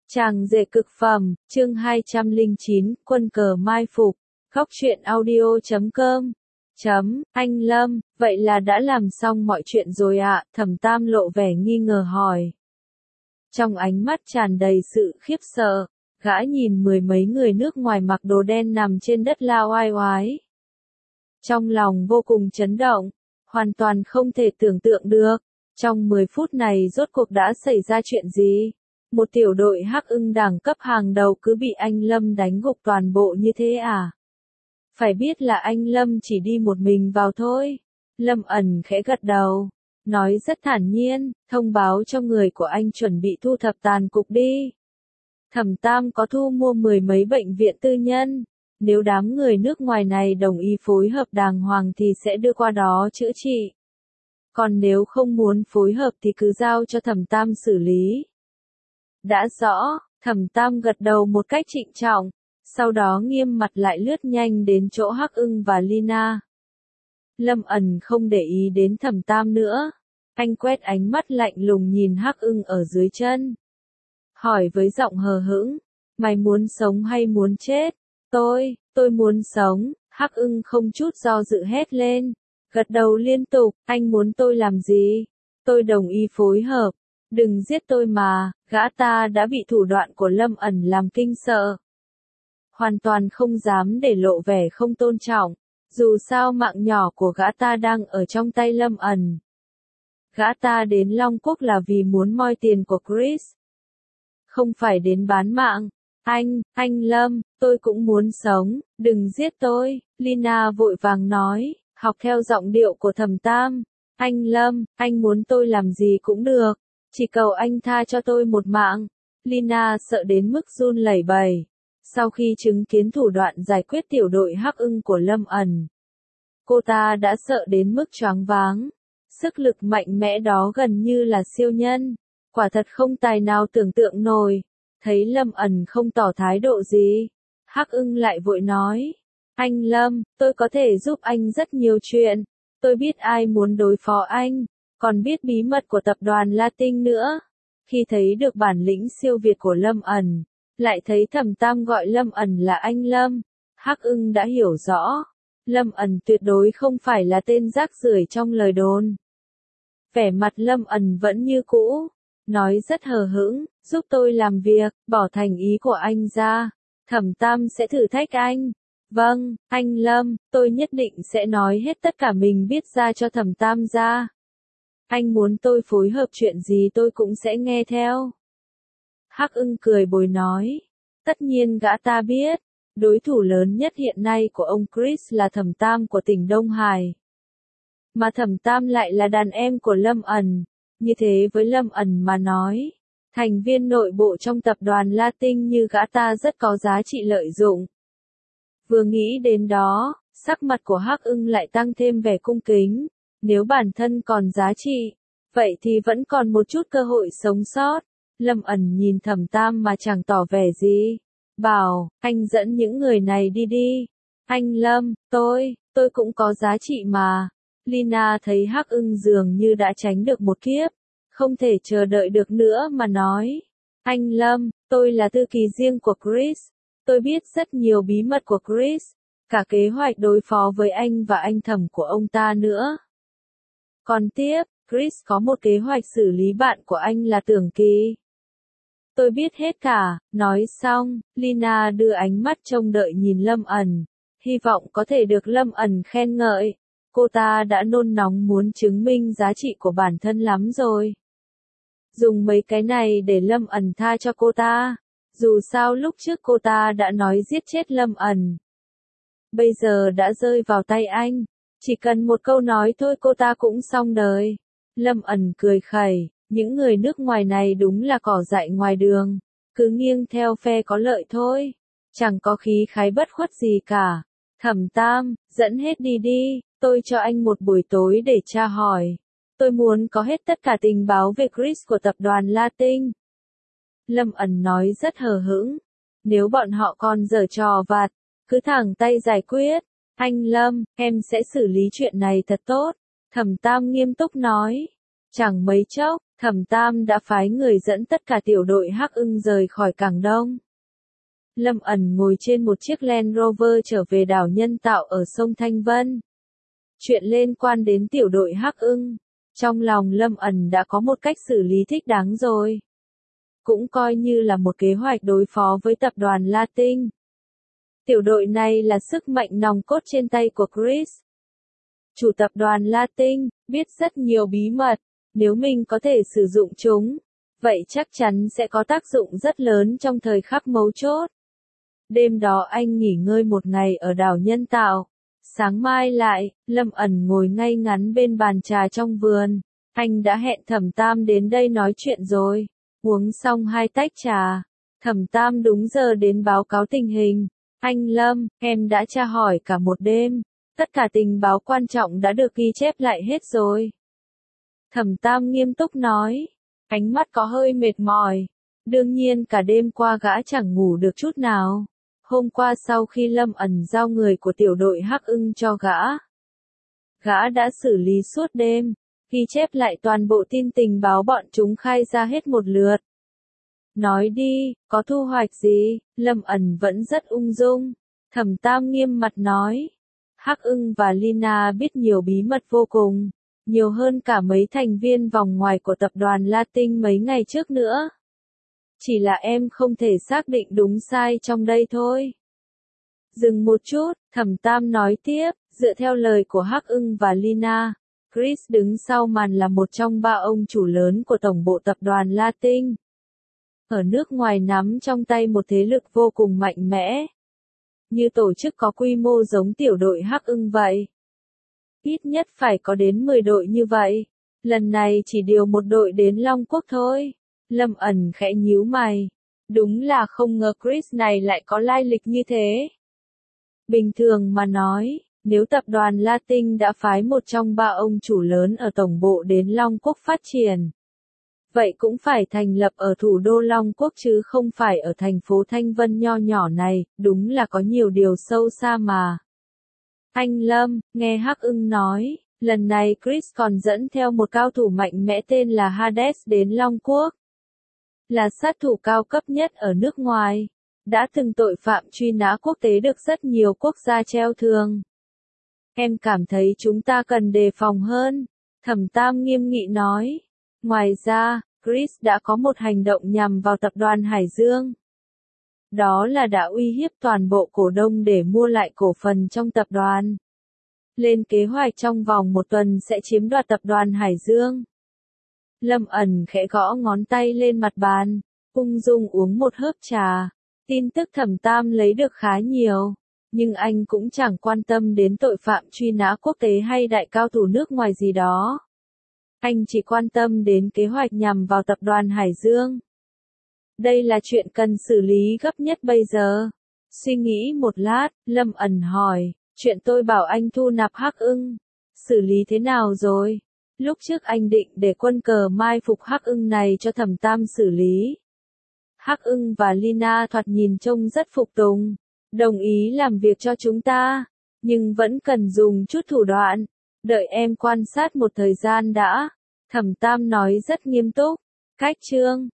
Chàng rể cực phẩm, chương 209, quân cờ mai phục, góc truyện audio.com. Anh Lâm, vậy là đã làm xong mọi chuyện rồi ạ? Thẩm Tam lộ vẻ nghi ngờ hỏi. Trong ánh mắt tràn đầy sự khiếp sợ, gã nhìn mười mấy người nước ngoài mặc đồ đen nằm trên đất lao oai oái. Trong lòng vô cùng chấn động, hoàn toàn không thể tưởng tượng được, trong 10 phút này rốt cuộc đã xảy ra chuyện gì? Một tiểu đội Hắc Ưng đẳng cấp hàng đầu cứ bị anh Lâm đánh gục toàn bộ như thế à? Phải biết là anh Lâm chỉ đi một mình vào thôi. Lâm ẩn khẽ gật đầu, nói rất thản nhiên, thông báo cho người của anh chuẩn bị thu thập tàn cục đi. Thẩm Tam có thu mua mười mấy bệnh viện tư nhân, nếu đám người nước ngoài này đồng ý phối hợp đàng hoàng thì sẽ đưa qua đó chữa trị. Còn nếu không muốn phối hợp thì cứ giao cho Thẩm Tam xử lý. Đã rõ, Thẩm Tam gật đầu một cách trịnh trọng, sau đó nghiêm mặt lại lướt nhanh đến chỗ Hắc Ưng và Lina. Lâm ẩn không để ý đến Thẩm Tam nữa, anh quét ánh mắt lạnh lùng nhìn Hắc Ưng ở dưới chân. Hỏi với giọng hờ hững, mày muốn sống hay muốn chết? Tôi muốn sống, Hắc Ưng không chút do dự hét lên, gật đầu liên tục, anh muốn tôi làm gì? Tôi đồng ý phối hợp. Đừng giết tôi mà, gã ta đã bị thủ đoạn của Lâm ẩn làm kinh sợ. Hoàn toàn không dám để lộ vẻ không tôn trọng, dù sao mạng nhỏ của gã ta đang ở trong tay Lâm ẩn. Gã ta đến Long Quốc là vì muốn moi tiền của Chris. Không phải đến bán mạng. Anh Lâm, tôi cũng muốn sống, đừng giết tôi, Lina vội vàng nói, học theo giọng điệu của Thẩm Tam. Anh Lâm, anh muốn tôi làm gì cũng được. Chỉ cầu anh tha cho tôi một mạng. Lina sợ đến mức run lẩy bẩy. Sau khi chứng kiến thủ đoạn giải quyết tiểu đội Hắc Ưng của Lâm ẩn, cô ta đã sợ đến mức choáng váng. Sức lực mạnh mẽ đó gần như là siêu nhân. Quả thật không tài nào tưởng tượng nổi. Thấy Lâm ẩn không tỏ thái độ gì, Hắc Ưng lại vội nói. Anh Lâm, tôi có thể giúp anh rất nhiều chuyện. Tôi biết ai muốn đối phó anh. Còn biết bí mật của tập đoàn Latin nữa. Khi thấy được bản lĩnh siêu việt của Lâm ẩn, lại thấy Thẩm Tam gọi Lâm ẩn là anh Lâm, Hắc Ưng đã hiểu rõ, Lâm ẩn tuyệt đối không phải là tên rác rưởi trong lời đồn. Vẻ mặt Lâm ẩn vẫn như cũ, nói rất hờ hững, giúp tôi làm việc, bỏ thành ý của anh ra, Thẩm Tam sẽ thử thách anh. Vâng, anh Lâm, tôi nhất định sẽ nói hết tất cả mình biết ra cho Thẩm Tam ra. Anh muốn tôi phối hợp chuyện gì tôi cũng sẽ nghe theo. Hắc Ưng cười bồi nói. Tất nhiên gã ta biết, đối thủ lớn nhất hiện nay của ông Chris là Thẩm Tam của tỉnh Đông Hải. Mà Thẩm Tam lại là đàn em của Lâm ẩn. Như thế với Lâm ẩn mà nói, thành viên nội bộ trong tập đoàn Latin như gã ta rất có giá trị lợi dụng. Vừa nghĩ đến đó, sắc mặt của Hắc Ưng lại tăng thêm vẻ cung kính. Nếu bản thân còn giá trị, vậy thì vẫn còn một chút cơ hội sống sót. Lâm ẩn nhìn Thẩm Tam mà chẳng tỏ vẻ gì. Bảo, anh dẫn những người này đi đi. Anh Lâm, tôi cũng có giá trị mà. Lina thấy Hắc Ưng dường như đã tránh được một kiếp. Không thể chờ đợi được nữa mà nói. Anh Lâm, tôi là thư ký riêng của Chris. Tôi biết rất nhiều bí mật của Chris. Cả kế hoạch đối phó với anh và anh Thẩm của ông ta nữa. Còn tiếp, Chris có một kế hoạch xử lý bạn của anh là Tưởng Kỳ. Tôi biết hết cả, nói xong, Lina đưa ánh mắt trông đợi nhìn Lâm ẩn, hy vọng có thể được Lâm ẩn khen ngợi. Cô ta đã nôn nóng muốn chứng minh giá trị của bản thân lắm rồi. Dùng mấy cái này để Lâm ẩn tha cho cô ta, dù sao lúc trước cô ta đã nói giết chết Lâm ẩn. Bây giờ đã rơi vào tay anh. Chỉ cần một câu nói thôi cô ta cũng xong đời. Lâm ẩn cười khẩy, những người nước ngoài này đúng là cỏ dại ngoài đường, cứ nghiêng theo phe có lợi thôi, chẳng có khí khái bất khuất gì cả. Thẩm Tam, dẫn hết đi đi, tôi cho anh một buổi tối để tra hỏi. Tôi muốn có hết tất cả tình báo về Chris của tập đoàn Latin. Lâm ẩn nói rất hờ hững, nếu bọn họ còn giở trò vặt, cứ thẳng tay giải quyết. Anh Lâm, em sẽ xử lý chuyện này thật tốt. Thẩm Tam nghiêm túc nói. Chẳng mấy chốc, Thẩm Tam đã phái người dẫn tất cả tiểu đội Hắc Ưng rời khỏi Cảng Đông. Lâm ẩn ngồi trên một chiếc Land Rover trở về đảo nhân tạo ở sông Thanh Vân. Chuyện liên quan đến tiểu đội Hắc Ưng, trong lòng Lâm ẩn đã có một cách xử lý thích đáng rồi. Cũng coi như là một kế hoạch đối phó với tập đoàn Latin. Tiểu đội này là sức mạnh nòng cốt trên tay của Chris. Chủ tập đoàn Latin, biết rất nhiều bí mật, nếu mình có thể sử dụng chúng, vậy chắc chắn sẽ có tác dụng rất lớn trong thời khắc mấu chốt. Đêm đó anh nghỉ ngơi một ngày ở đảo nhân tạo. Sáng mai lại, Lâm ẩn ngồi ngay ngắn bên bàn trà trong vườn. Anh đã hẹn Thẩm Tam đến đây nói chuyện rồi. Uống xong 2 tách trà, Thẩm Tam đúng giờ đến báo cáo tình hình. Anh Lâm, em đã tra hỏi cả một đêm. Tất cả tình báo quan trọng đã được ghi chép lại hết rồi. Thẩm Tam nghiêm túc nói. Ánh mắt có hơi mệt mỏi. Đương nhiên cả đêm qua gã chẳng ngủ được chút nào. Hôm qua sau khi Lâm ẩn giao người của tiểu đội Hắc Ưng cho gã đã xử lý suốt đêm, ghi chép lại toàn bộ tin tình báo bọn chúng khai ra hết một lượt. Nói đi, có thu hoạch gì? Lâm ẩn vẫn rất ung dung. Thẩm Tam nghiêm mặt nói. Hắc Ưng và Lina biết nhiều bí mật vô cùng, nhiều hơn cả mấy thành viên vòng ngoài của tập đoàn Latin mấy ngày trước nữa. Chỉ là em không thể xác định đúng sai trong đây thôi. Dừng một chút, Thẩm Tam nói tiếp, dựa theo lời của Hắc Ưng và Lina, Chris đứng sau màn là một trong 3 ông chủ lớn của tổng bộ tập đoàn Latin. Ở nước ngoài nắm trong tay một thế lực vô cùng mạnh mẽ. Như tổ chức có quy mô giống tiểu đội Hắc Ưng vậy. Ít nhất phải có đến 10 đội như vậy. Lần này chỉ điều một đội đến Long Quốc thôi. Lâm ẩn khẽ nhíu mày. Đúng là không ngờ Chris này lại có lai lịch như thế. Bình thường mà nói, nếu tập đoàn Latin đã phái một trong 3 ông chủ lớn ở tổng bộ đến Long Quốc phát triển, vậy cũng phải thành lập ở thủ đô Long Quốc chứ không phải ở thành phố Thanh Vân nho nhỏ này, đúng là có nhiều điều sâu xa mà. Anh Lâm, nghe Hắc Ưng nói, lần này Chris còn dẫn theo một cao thủ mạnh mẽ tên là Hades đến Long Quốc. Là sát thủ cao cấp nhất ở nước ngoài, đã từng tội phạm truy nã quốc tế được rất nhiều quốc gia treo thường. Em cảm thấy chúng ta cần đề phòng hơn, Thẩm Tam nghiêm nghị nói. Ngoài ra, Chris đã có một hành động nhằm vào tập đoàn Hải Dương. Đó là đã uy hiếp toàn bộ cổ đông để mua lại cổ phần trong tập đoàn. Lên kế hoạch trong vòng 1 tuần sẽ chiếm đoạt tập đoàn Hải Dương. Lâm ẩn khẽ gõ ngón tay lên mặt bàn, ung dung uống một hớp trà. Tin tức Thẩm Tam lấy được khá nhiều, nhưng anh cũng chẳng quan tâm đến tội phạm truy nã quốc tế hay đại cao thủ nước ngoài gì đó. Anh chỉ quan tâm đến kế hoạch nhằm vào tập đoàn Hải Dương. Đây là chuyện cần xử lý gấp nhất bây giờ. Suy nghĩ một lát, Lâm ẩn hỏi, chuyện tôi bảo anh thu nạp Hắc Ưng, xử lý thế nào rồi? Lúc trước anh định để quân cờ mai phục Hắc Ưng này cho Thẩm Tam xử lý. Hắc Ưng và Lina thoạt nhìn trông rất phục tùng, đồng ý làm việc cho chúng ta, nhưng vẫn cần dùng chút thủ đoạn. Đợi em quan sát một thời gian đã. Thẩm Tam nói rất nghiêm túc. Cách chương